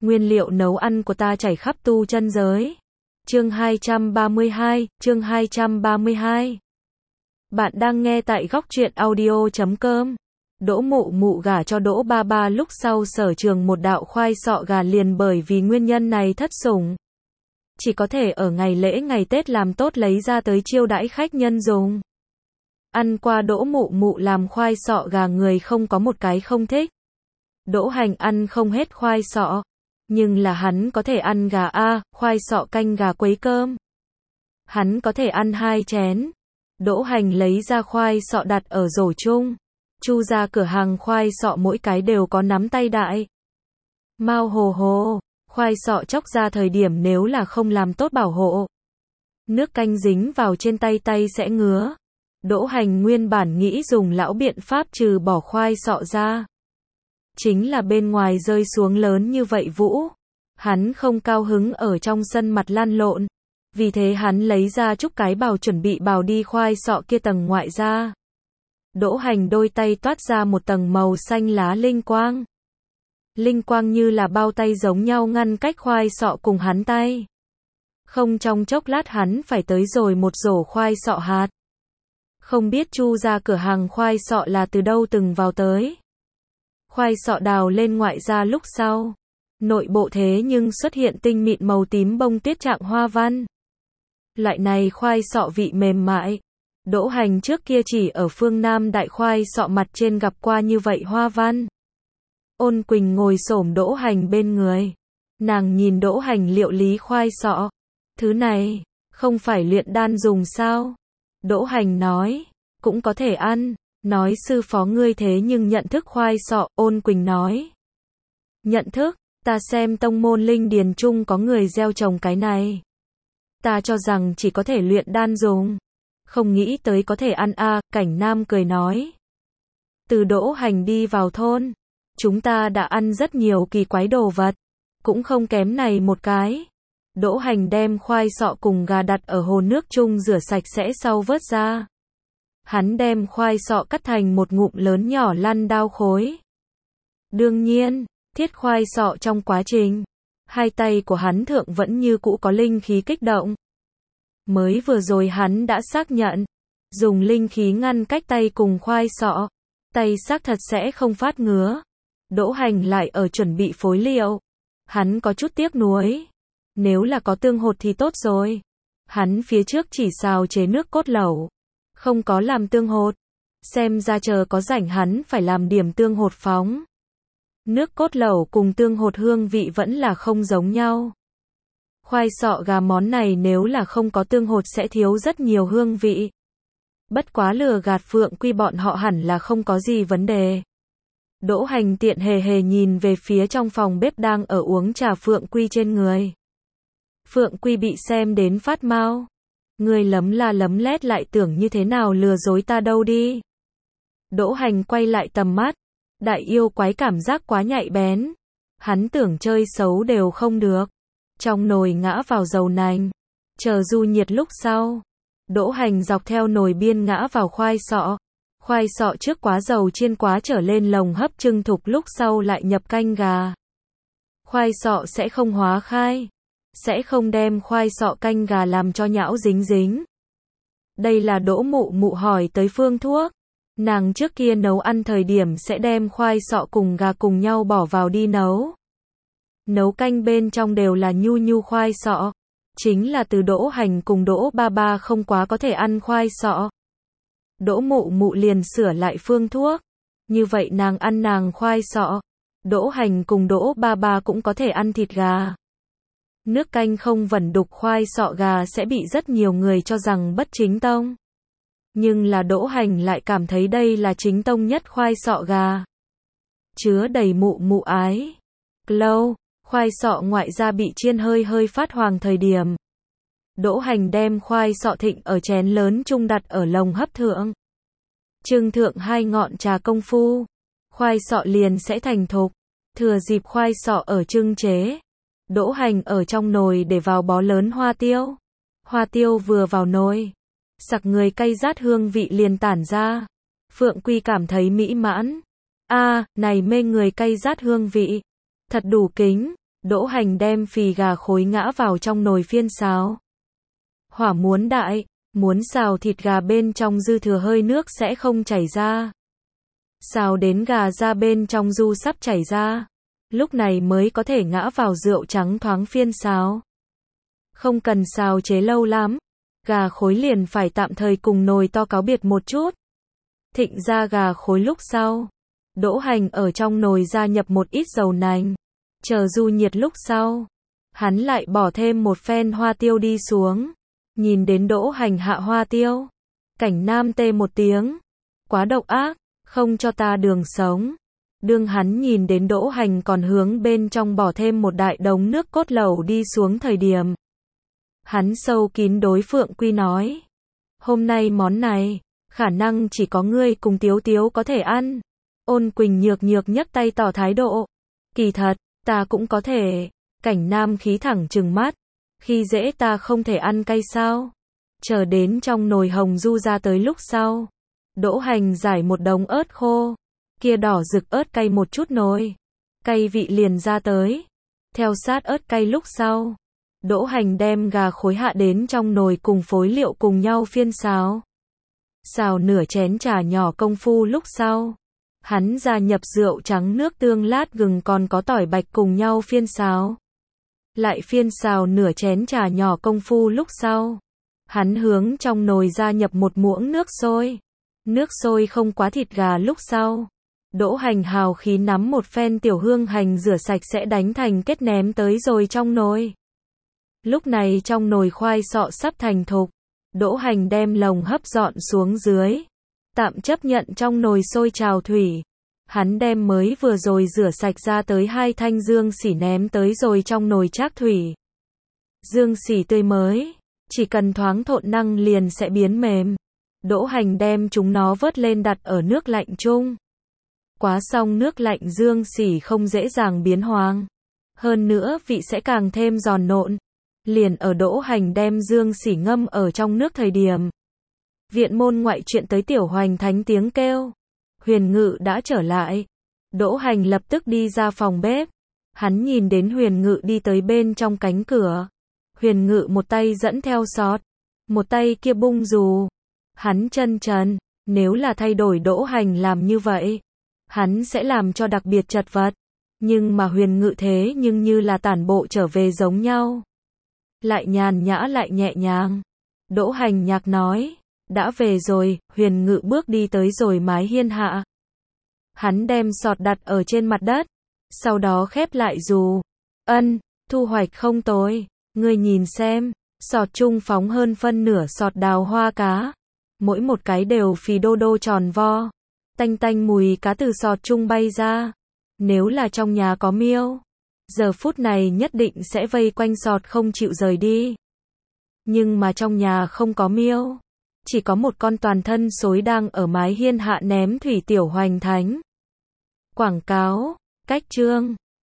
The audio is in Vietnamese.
Nguyên liệu nấu ăn của ta chảy khắp tu chân giới. Chương 232. Bạn đang nghe tại góc truyện audio.com. Đỗ Mụ Mụ gả cho Đỗ Ba Ba lúc sau sở trường một đạo khoai sọ gà liền bởi vì nguyên nhân này thất sủng. Chỉ có thể ở ngày lễ ngày Tết làm tốt lấy ra tới chiêu đãi khách nhân dùng. Ăn qua Đỗ Mụ Mụ làm khoai sọ gà người không có một cái không thích. Đỗ Hành ăn không hết khoai sọ. Nhưng là hắn có thể ăn gà khoai sọ canh gà quấy cơm. Hắn có thể ăn 2 chén. Đỗ Hành lấy ra khoai sọ đặt ở rổ chung. Chu ra cửa hàng khoai sọ mỗi cái đều có nắm tay đại. Mao hồ hồ, khoai sọ chóc ra thời điểm nếu là không làm tốt bảo hộ. Nước canh dính vào trên tay sẽ ngứa. Đỗ Hành nguyên bản nghĩ dùng lão biện pháp trừ bỏ khoai sọ ra. Chính là bên ngoài rơi xuống lớn như vậy vũ. Hắn không cao hứng ở trong sân mặt lăn lộn. Vì thế hắn lấy ra chút cái bào chuẩn bị bào đi khoai sọ kia tầng ngoại ra. Đỗ Hành đôi tay toát ra một tầng màu xanh lá linh quang. Linh quang như là bao tay giống nhau ngăn cách khoai sọ cùng hắn tay. Không trong chốc lát hắn phải tới rồi một rổ khoai sọ hạt. Không biết Chu ra cửa hàng khoai sọ là từ đâu từng vào tới. Khoai sọ đào lên ngoại ra lúc sau. Nội bộ thế nhưng xuất hiện tinh mịn màu tím bông tuyết trạng hoa văn. Loại này khoai sọ vị mềm mại. Đỗ Hành trước kia chỉ ở phương Nam đại khoai sọ mặt trên gặp qua như vậy hoa văn. Ôn Quỳnh ngồi xổm Đỗ Hành bên người. Nàng nhìn Đỗ Hành liệu lý khoai sọ. Thứ này, không phải luyện đan dùng sao? Đỗ Hành nói, cũng có thể ăn. Nói sư phó ngươi thế nhưng nhận thức khoai sọ, Ôn Quỳnh nói. Nhận thức, ta xem tông môn linh điền chung có người gieo trồng cái này. Ta cho rằng chỉ có thể luyện đan dùng. Không nghĩ tới có thể ăn Cảnh Nam cười nói. Từ Đỗ Hành đi vào thôn, chúng ta đã ăn rất nhiều kỳ quái đồ vật. Cũng không kém này một cái. Đỗ Hành đem khoai sọ cùng gà đặt ở hồ nước chung rửa sạch sẽ sau vớt ra. Hắn đem khoai sọ cắt thành một ngụm lớn nhỏ lăn đao khối. Đương nhiên, thiết khoai sọ trong quá trình, hai tay của hắn thượng vẫn như cũ có linh khí kích động. Mới vừa rồi hắn đã xác nhận, dùng linh khí ngăn cách tay cùng khoai sọ, tay xác thật sẽ không phát ngứa. Đỗ Hành lại ở chuẩn bị phối liệu. Hắn có chút tiếc nuối. Nếu là có tương hột thì tốt rồi. Hắn phía trước chỉ xào chế nước cốt lẩu, không có làm tương hột. Xem ra chờ có rảnh hắn phải làm điểm tương hột phóng. Nước cốt lẩu cùng tương hột hương vị vẫn là không giống nhau. Khoai sọ gà món này nếu là không có tương hột sẽ thiếu rất nhiều hương vị. Bất quá lừa gạt Phượng Quy bọn họ hẳn là không có gì vấn đề. Đỗ Hành tiện hề nhìn về phía trong phòng bếp đang ở uống trà Phượng Quy trên người. Phượng Quy bị xem đến phát mau. Người lấm la lấm lét lại tưởng như thế nào lừa dối ta đâu đi. Đỗ Hành quay lại tầm mắt. Đại yêu quái cảm giác quá nhạy bén. Hắn tưởng chơi xấu đều không được. Trong nồi ngã vào dầu nành. Chờ du nhiệt lúc sau. Đỗ Hành dọc theo nồi biên ngã vào khoai sọ. Khoai sọ trước quá dầu chiên quá trở lên lồng hấp trưng thục lúc sau lại nhập canh gà. Khoai sọ sẽ không hóa khai. Sẽ không đem khoai sọ canh gà làm cho nhão dính dính. Đây là Đỗ Mụ Mụ hỏi tới phương thuốc. Nàng trước kia nấu ăn thời điểm sẽ đem khoai sọ cùng gà cùng nhau bỏ vào đi nấu. Nấu canh bên trong đều là nhu khoai sọ. Chính là từ Đỗ Hành cùng Đỗ Ba Ba không quá có thể ăn khoai sọ. Đỗ Mụ Mụ liền sửa lại phương thuốc. Như vậy nàng ăn nàng khoai sọ. Đỗ Hành cùng Đỗ Ba Ba cũng có thể ăn thịt gà. Nước canh không vẩn đục khoai sọ gà sẽ bị rất nhiều người cho rằng bất chính tông. Nhưng là Đỗ Hành lại cảm thấy đây là chính tông nhất khoai sọ gà. Chứa đầy mụ mụ ái. Lâu, khoai sọ ngoại ra bị chiên hơi phát hoàng thời điểm. Đỗ Hành đem khoai sọ thịnh ở chén lớn chung đặt ở lồng hấp thượng. Trưng thượng 2 ngọn trà công phu. Khoai sọ liền sẽ thành thục. Thừa dịp khoai sọ ở trưng chế. Đỗ Hành ở trong nồi để vào bó lớn hoa tiêu. Hoa tiêu vừa vào nồi. Sặc người cay rát hương vị liền tản ra. Phượng Quy cảm thấy mỹ mãn. Này mê người cay rát hương vị. Thật đủ kính. Đỗ Hành đem phì gà khối ngã vào trong nồi phiên xào. Hỏa muốn đại, muốn xào thịt gà bên trong dư thừa hơi nước sẽ không chảy ra. Xào đến gà ra bên trong du sắp chảy ra, lúc này mới có thể ngã vào rượu trắng thoáng phiên xào. Không cần xào chế lâu lắm, gà khối liền phải tạm thời cùng nồi to cáo biệt một chút. Thịnh ra gà khối lúc sau, Đỗ Hành ở trong nồi gia nhập một ít dầu nành, chờ du nhiệt lúc sau, hắn lại bỏ thêm một phen hoa tiêu đi xuống. Nhìn đến Đỗ Hành hạ hoa tiêu, Cảnh Nam tê một tiếng, quá độc ác, không cho ta đường sống. Đương hắn nhìn đến Đỗ Hành còn hướng bên trong bỏ thêm một đại đống nước cốt lẩu đi xuống thời điểm, hắn sâu kín đối Phượng Quy nói, hôm nay món này, khả năng chỉ có ngươi cùng Tiếu Tiếu có thể ăn. Ôn Quỳnh nhược nhược nhấc tay tỏ thái độ, kỳ thật, ta cũng có thể. Cảnh Nam khí thẳng trừng mắt, khi dễ ta không thể ăn cay sao? Chờ đến trong nồi hồng du ra tới lúc sau, Đỗ Hành giải một đống ớt khô, kia đỏ rực ớt cay một chút nồi, cay vị liền ra tới. Theo sát ớt cay lúc sau, Đỗ Hành đem gà khối hạ đến trong nồi cùng phối liệu cùng nhau phiên xào. Xào nửa chén trà nhỏ công phu lúc sau, hắn gia nhập rượu trắng nước tương lát gừng còn có tỏi bạch cùng nhau phiên xào. Lại phiên xào nửa chén trà nhỏ công phu lúc sau, hắn hướng trong nồi gia nhập một muỗng nước sôi. Nước sôi không quá thịt gà lúc sau, Đỗ Hành hào khí nắm một phen tiểu hương hành rửa sạch sẽ đánh thành kết ném tới rồi trong nồi. Lúc này trong nồi khoai sọ sắp thành thục, Đỗ Hành đem lồng hấp dọn xuống dưới, tạm chấp nhận trong nồi sôi trào thủy. Hắn đem mới vừa rồi rửa sạch ra tới 2 thanh dương sỉ ném tới rồi trong nồi trác thủy. Dương sỉ tươi mới, chỉ cần thoáng thộn năng liền sẽ biến mềm. Đỗ Hành đem chúng nó vớt lên đặt ở nước lạnh chung. Quá xong nước lạnh dương sỉ không dễ dàng biến hoang. Hơn nữa vị sẽ càng thêm giòn nộn. Liền ở Đỗ Hành đem dương sỉ ngâm ở trong nước thời điểm. Viện môn ngoại chuyện tới Tiểu Hoành Thánh tiếng kêu. Huyền Ngự đã trở lại. Đỗ Hành lập tức đi ra phòng bếp. Hắn nhìn đến Huyền Ngự đi tới bên trong cánh cửa. Huyền Ngự một tay dẫn theo sọt, một tay kia bung dù. Hắn chân trần, nếu là thay đổi Đỗ Hành làm như vậy, hắn sẽ làm cho đặc biệt chật vật. Nhưng mà Huyền Ngự thế nhưng như là tản bộ trở về giống nhau. Lại nhàn nhã lại nhẹ nhàng. Đỗ Hành nhạc nói, đã về rồi. Huyền Ngự bước đi tới rồi mái hiên hạ. Hắn đem sọt đặt ở trên mặt đất, sau đó khép lại dù. Ân, thu hoạch không tồi, ngươi nhìn xem, sọt chung phóng hơn phân nửa sọt đào hoa cá. Mỗi một cái đều phì đô đô tròn vo. Tanh tanh mùi cá từ sọt chung bay ra. Nếu là trong nhà có miêu, giờ phút này nhất định sẽ vây quanh sọt không chịu rời đi. Nhưng mà trong nhà không có miêu, chỉ có một con toàn thân xối đang ở mái hiên hạ ném thủy Tiểu Hoành Thánh. Quảng cáo, cách chương